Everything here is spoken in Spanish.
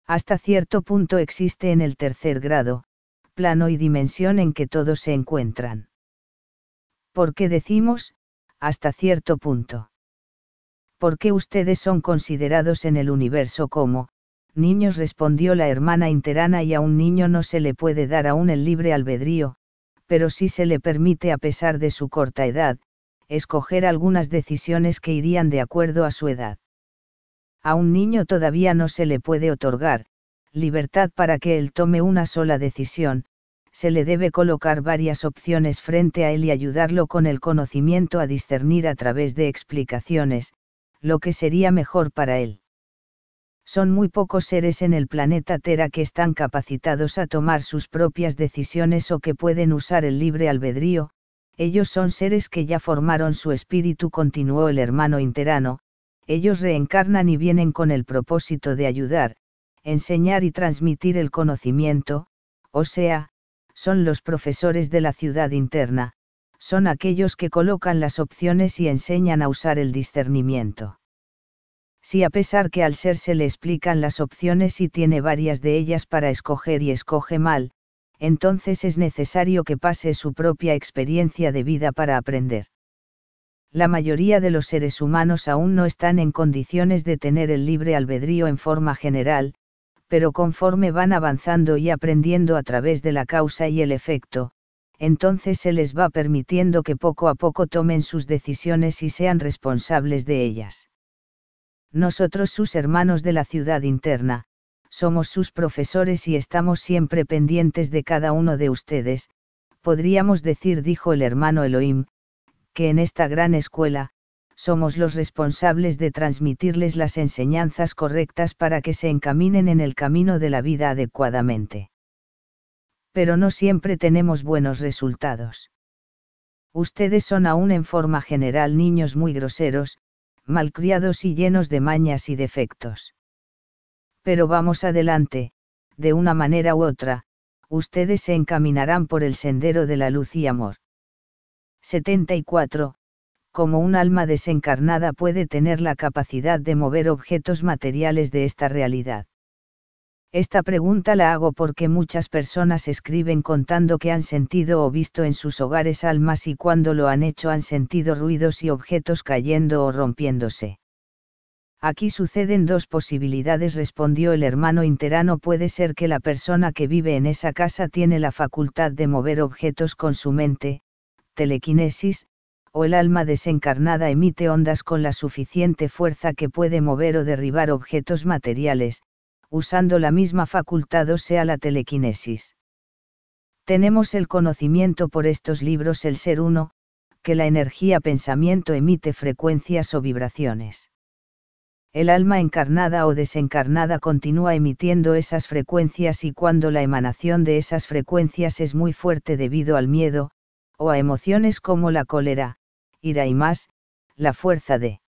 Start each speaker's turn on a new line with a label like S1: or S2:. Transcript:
S1: Hasta cierto punto existe en el tercer grado, plano y dimensión en que todos se encuentran. ¿Por qué decimos, hasta cierto punto? Porque ustedes son considerados en el universo como, niños, respondió la hermana interana, y a un niño no se le puede dar aún el libre albedrío, pero sí se le permite, a pesar de su corta edad, escoger algunas decisiones que irían de acuerdo a su edad. A un niño todavía no se le puede otorgar libertad para que él tome una sola decisión, se le debe colocar varias opciones frente a él y ayudarlo con el conocimiento a discernir a través de explicaciones, lo que sería mejor para él. Son muy pocos seres en el planeta Tera que están capacitados a tomar sus propias decisiones o que pueden usar el libre albedrío. Ellos son seres que ya formaron su espíritu, continuó el hermano interano. Ellos reencarnan y vienen con el propósito de ayudar, enseñar y transmitir el conocimiento, o sea, son los profesores de la ciudad interna, son aquellos que colocan las opciones y enseñan a usar el discernimiento. Si a pesar que al ser se le explican las opciones y tiene varias de ellas para escoger y escoge mal, entonces es necesario que pase su propia experiencia de vida para aprender. La mayoría de los seres humanos aún no están en condiciones de tener el libre albedrío en forma general, pero conforme van avanzando y aprendiendo a través de la causa y el efecto, entonces se les va permitiendo que poco a poco tomen sus decisiones y sean responsables de ellas. Nosotros, sus hermanos de la ciudad interna, somos sus profesores y estamos siempre pendientes de cada uno de ustedes. Podríamos decir, dijo el hermano Elohim, que en esta gran escuela, somos los responsables de transmitirles las enseñanzas correctas para que se encaminen en el camino de la vida adecuadamente. Pero no siempre tenemos buenos resultados. Ustedes son aún en forma general niños muy groseros, malcriados y llenos de mañas y defectos. Pero vamos adelante, de una manera u otra, ustedes se encaminarán por el sendero de la luz y amor. 74. Como un alma desencarnada puede tener la capacidad de mover objetos materiales de esta realidad. Esta pregunta la hago porque muchas personas escriben contando que han sentido o visto en sus hogares almas y cuando lo han hecho han sentido ruidos y objetos cayendo o rompiéndose. Aquí suceden dos posibilidades, respondió el hermano interano. Puede ser que la persona que vive en esa casa tiene la facultad de mover objetos con su mente, telequinesis, o el alma desencarnada emite ondas con la suficiente fuerza que puede mover o derribar objetos materiales, usando la misma facultad, o sea, la telequinesis. Tenemos el conocimiento por estos libros, el ser uno, que la energía pensamiento emite frecuencias o vibraciones. El alma encarnada o desencarnada continúa emitiendo esas frecuencias y cuando la emanación de esas frecuencias es muy fuerte debido al miedo, o a emociones como la cólera, ira y más, la fuerza de